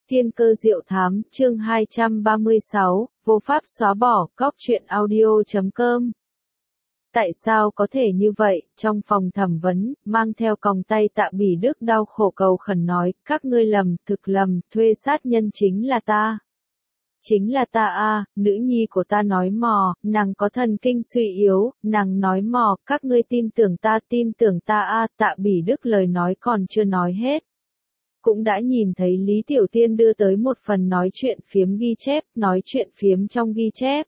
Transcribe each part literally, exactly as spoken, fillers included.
Thiên cơ diệu thám, chương hai trăm ba mươi sáu, vô pháp xóa bỏ, cóc truyện audio chấm com. Tại sao có thể như vậy? Trong phòng thẩm vấn, mang theo còng tay Tạ Bỉ Đức đau khổ cầu khẩn nói, các ngươi lầm, thực lầm, thuê sát nhân chính là ta. Chính là ta a, nữ nhi của ta nói mò, nàng có thần kinh suy yếu, nàng nói mò, các ngươi tin tưởng ta, tin tưởng ta a, Tạ Bỉ Đức lời nói còn chưa nói hết. Cũng đã nhìn thấy Lý Tiểu Tiên đưa tới một phần nói chuyện phiếm ghi chép, nói chuyện phiếm trong ghi chép.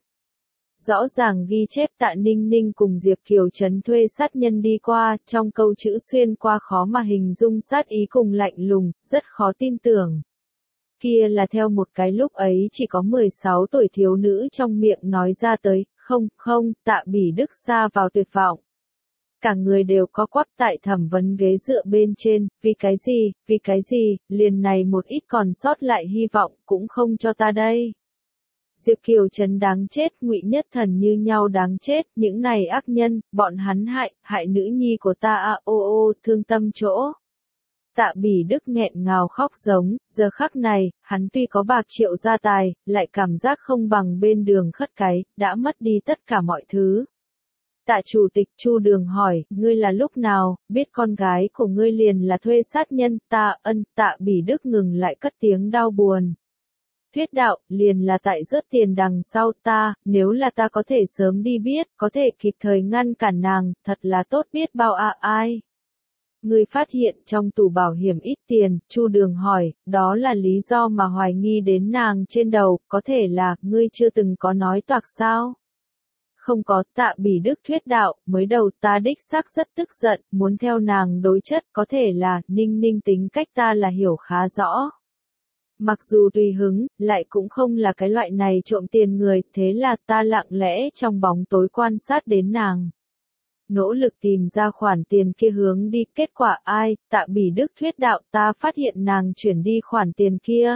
Rõ ràng ghi chép Tạ Ninh Ninh cùng Diệp Kiều Trấn thuê sát nhân đi qua, trong câu chữ xuyên qua khó mà hình dung sát ý cùng lạnh lùng, rất khó tin tưởng. Kia là theo một cái lúc ấy chỉ có mười sáu tuổi thiếu nữ trong miệng nói ra tới, không, không, Tạ Bỉ Đức xa vào tuyệt vọng. Cả người đều có quắp tại thẩm vấn ghế dựa bên trên, vì cái gì, vì cái gì, liền này một ít còn sót lại hy vọng, cũng không cho ta đây. Diệp Kiều Trấn đáng chết, Ngụy Nhất Thần như nhau đáng chết, những này ác nhân, bọn hắn hại, hại nữ nhi của ta a à, ô ô, thương tâm chỗ. Tạ Bỉ Đức nghẹn ngào khóc giống, giờ khắc này, hắn tuy có bạc triệu gia tài, lại cảm giác không bằng bên đường khất cái, đã mất đi tất cả mọi thứ. Tạ chủ tịch Chu Đường hỏi, ngươi là lúc nào, biết con gái của ngươi liền là thuê sát nhân, ta ân, Tạ Bỉ Đức ngừng lại cất tiếng đau buồn. Thuyết đạo, liền là tại rớt tiền đằng sau ta, nếu là ta có thể sớm đi biết, có thể kịp thời ngăn cản nàng, thật là tốt biết bao à ai. Ngươi phát hiện trong tủ bảo hiểm ít tiền, Chu Đường hỏi, đó là lý do mà hoài nghi đến nàng trên đầu, có thể là, ngươi chưa từng có nói toạc sao? Không có, Tạ Bỉ Đức thuyết đạo, mới đầu ta đích xác rất tức giận, muốn theo nàng đối chất, có thể là, Ninh Ninh tính cách ta là hiểu khá rõ. Mặc dù tùy hứng, lại cũng không là cái loại này trộm tiền người, thế là ta lặng lẽ trong bóng tối quan sát đến nàng. Nỗ lực tìm ra khoản tiền kia hướng đi, kết quả ai, Tạ Bỉ Đức thuyết đạo ta phát hiện nàng chuyển đi khoản tiền kia.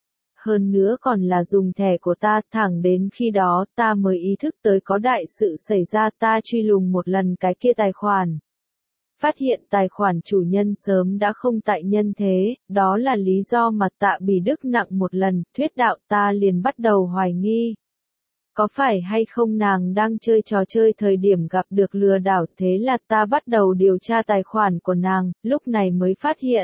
Hơn nữa còn là dùng thẻ của ta, thẳng đến khi đó ta mới ý thức tới có đại sự xảy ra, ta truy lùng một lần cái kia tài khoản. Phát hiện tài khoản chủ nhân sớm đã không tại nhân thế, đó là lý do mà Tạ Bỉ Đức nặng một lần, thuyết đạo ta liền bắt đầu hoài nghi. Có phải hay không nàng đang chơi trò chơi thời điểm gặp được lừa đảo, thế là ta bắt đầu điều tra tài khoản của nàng, lúc này mới phát hiện.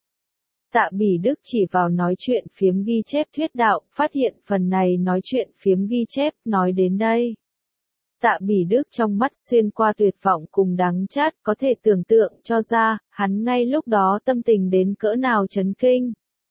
Tạ Bỉ Đức chỉ vào nói chuyện phiếm ghi chép thuyết đạo, phát hiện phần này nói chuyện phiếm ghi chép, nói đến đây. Tạ Bỉ Đức trong mắt xuyên qua tuyệt vọng cùng đắng chát, có thể tưởng tượng cho ra, hắn ngay lúc đó tâm tình đến cỡ nào chấn kinh.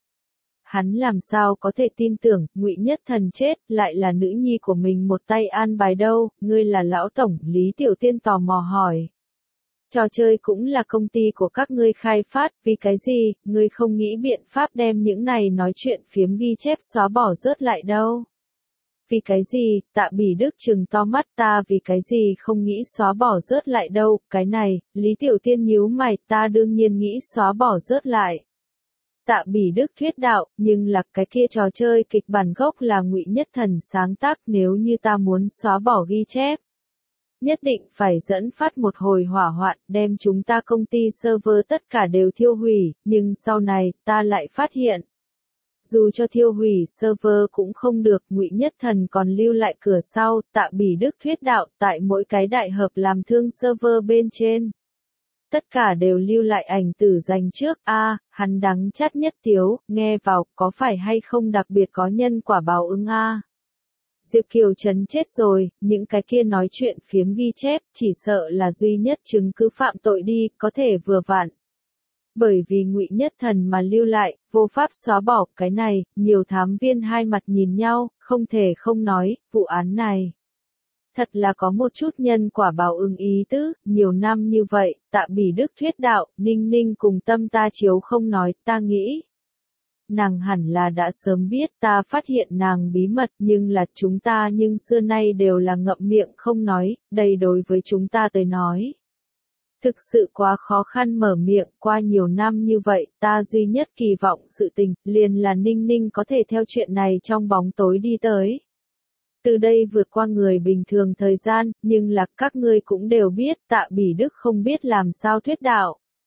Hắn làm sao có thể tin tưởng, Ngụy Nhất Thần chết, lại là nữ nhi của mình một tay an bài đâu, ngươi là lão tổng, Lý Tiểu Tiên tò mò hỏi. Trò chơi cũng là công ty của các ngươi khai phát, vì cái gì, ngươi không nghĩ biện pháp đem những này nói chuyện phiếm ghi chép xóa bỏ rớt lại đâu. Vì cái gì, Tạ Bỉ Đức trừng to mắt ta vì cái gì không nghĩ xóa bỏ rớt lại đâu, cái này, Lý Tiểu Tiên nhíu mày, ta đương nhiên nghĩ xóa bỏ rớt lại. Tạ Bỉ Đức thuyết đạo, nhưng là cái kia trò chơi kịch bản gốc là Ngụy Nhất Thần sáng tác, nếu như ta muốn xóa bỏ ghi chép. Nhất định phải dẫn phát một hồi hỏa hoạn, đem chúng ta công ty server tất cả đều thiêu hủy, nhưng sau này, ta lại phát hiện. Dù cho thiêu hủy server cũng không được, Ngụy Nhất Thần còn lưu lại cửa sau, Tạ Bỉ Đức thuyết đạo, tại mỗi cái đại hợp làm thương server bên trên. Tất cả đều lưu lại ảnh tử dành trước, a à, hắn đắng chát nhất tiếu, nghe vào, có phải hay không đặc biệt có nhân quả báo ứng a à? Diệp Kiều Trấn chết rồi, những cái kia nói chuyện phiếm ghi chép, chỉ sợ là duy nhất chứng cứ phạm tội đi, có thể vừa vặn. Bởi vì Ngụy Nhất Thần mà lưu lại, vô pháp xóa bỏ cái này, nhiều thám viên hai mặt nhìn nhau, không thể không nói, vụ án này. Thật là có một chút nhân quả báo ứng ý tứ, nhiều năm như vậy, Tạ Bỉ Đức thuyết đạo, Ninh Ninh cùng tâm ta chiếu không nói, ta nghĩ. Nàng hẳn là đã sớm biết, ta phát hiện nàng bí mật, nhưng là chúng ta nhưng xưa nay đều là ngậm miệng không nói, đây đối với chúng ta tới nói. Thực sự quá khó khăn mở miệng, qua nhiều năm như vậy, ta duy nhất kỳ vọng sự tình, liền là Ninh Ninh có thể theo chuyện này trong bóng tối đi tới. Từ đây vượt qua người bình thường thời gian, nhưng là các ngươi cũng đều biết, Tạ Bỉ Đức không biết làm sao thuyết đạo.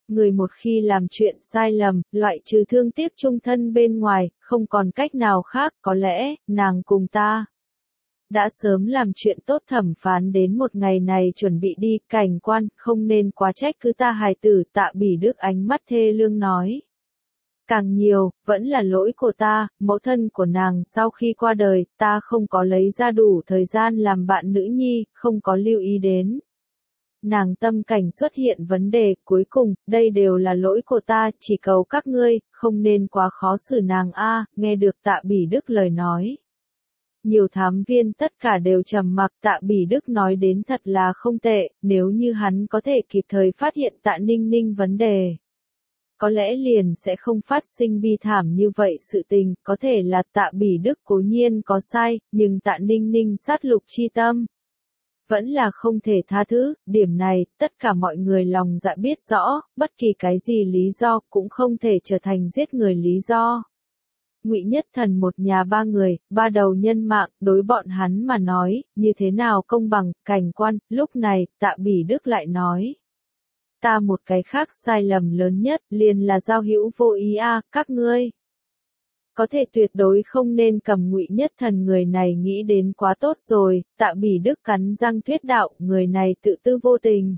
Người một khi làm chuyện sai lầm, loại trừ thương tiếc chung thân bên ngoài, không còn cách nào khác, có lẽ, nàng cùng ta đã sớm làm chuyện tốt. Thẩm phán đến một ngày này chuẩn bị đi, Cảnh quan, không nên quá trách cứ ta hài tử. Tạ Bỉ Đức ánh mắt thê lương nói. Càng nhiều, vẫn là lỗi của ta, mẫu thân của nàng sau khi qua đời, ta không có lấy ra đủ thời gian làm bạn nữ nhi, không có lưu ý đến. Nàng tâm cảnh xuất hiện vấn đề, cuối cùng, đây đều là lỗi của ta, chỉ cầu các ngươi, không nên quá khó xử nàng a. Nghe được Tạ Bỉ Đức lời nói. Nhiều thám viên tất cả đều trầm mặc. Tạ Bỉ Đức nói đến thật là không tệ, nếu như hắn có thể kịp thời phát hiện Tạ Ninh Ninh vấn đề. Có lẽ liền sẽ không phát sinh bi thảm như vậy. Sự tình, có thể là Tạ Bỉ Đức cố nhiên có sai, nhưng Tạ Ninh Ninh sát lục chi tâm vẫn là không thể tha thứ. Điểm này, tất cả mọi người lòng dạ biết rõ, bất kỳ cái gì lý do cũng không thể trở thành giết người lý do. Ngụy Nhất Thần một nhà ba người, ba đầu nhân mạng, đối bọn hắn mà nói, như thế nào công bằng. Cảnh quan, lúc này, Tạ Bỉ Đức lại nói. Ta một cái khác sai lầm lớn nhất, liền là giao hữu vô ý a. Các ngươi có thể tuyệt đối không nên cầm Ngụy Nhất Thần người này nghĩ đến quá tốt rồi. Tạ Bỉ Đức cắn răng thuyết đạo, người này tự tư vô tình.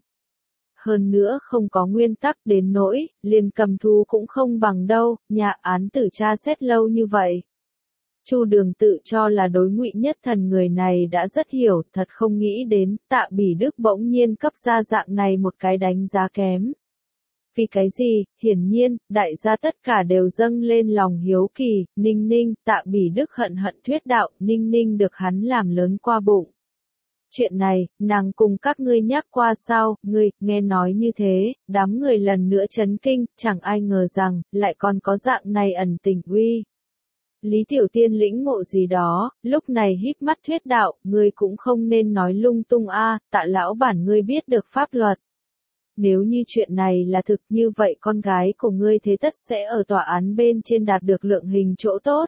Hơn nữa không có nguyên tắc, đến nỗi, liền cầm thú cũng không bằng đâu. Nhà án tử tra xét lâu như vậy. Chu Đường tự cho là đối Ngụy Nhất Thần người này đã rất hiểu, thật không nghĩ đến. Tạ Bỉ Đức bỗng nhiên cấp ra dạng này một cái đánh giá kém. Vì cái gì? Hiển nhiên, đại gia tất cả đều dâng lên lòng hiếu kỳ. Ninh Ninh, Tạ Bỉ Đức hận hận thuyết đạo, Ninh Ninh được hắn làm lớn qua bụng. Chuyện này, nàng cùng các ngươi nhắc qua sao? Ngươi, nghe nói như thế, đám người lần nữa chấn kinh, chẳng ai ngờ rằng, lại còn có dạng này ẩn tình uy. Lý Tiểu Tiên lĩnh ngộ gì đó, lúc này híp mắt thuyết đạo, ngươi cũng không nên nói lung tung a. Tạ lão bản ngươi biết được pháp luật. Nếu như chuyện này là thực như vậy con gái của ngươi thế tất sẽ ở tòa án bên trên đạt được lượng hình chỗ tốt.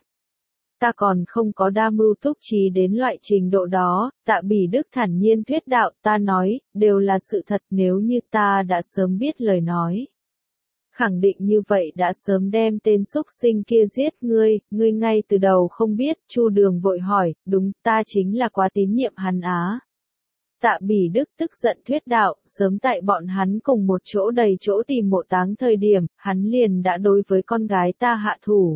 Ta còn không có đa mưu túc trí đến loại trình độ đó. Tạ Bỉ Đức thản nhiên thuyết đạo, ta nói, đều là sự thật. Nếu như ta đã sớm biết lời nói, khẳng định như vậy đã sớm đem tên xúc sinh kia giết ngươi. Ngươi ngay từ đầu không biết. Chu Đường vội hỏi, đúng, ta chính là quá tín nhiệm hắn á. Tạ Bỉ Đức tức giận thuyết đạo, sớm tại bọn hắn cùng một chỗ đầy chỗ tìm mộ táng thời điểm, hắn liền đã đối với con gái ta hạ thủ.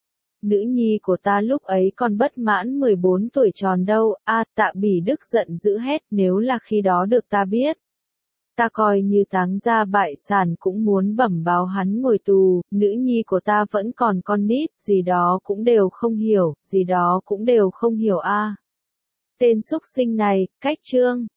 Nữ nhi của ta lúc ấy còn bất mãn mười bốn tuổi tròn đâu. A. Tạ Bỉ Đức giận dữ hét, nếu là khi đó được ta biết, ta coi như táng gia bại sản cũng muốn bẩm báo hắn ngồi tù. Nữ nhi của ta vẫn còn con nít, gì đó cũng đều không hiểu, gì đó cũng đều không hiểu a. Tên xúc sinh này, cách chương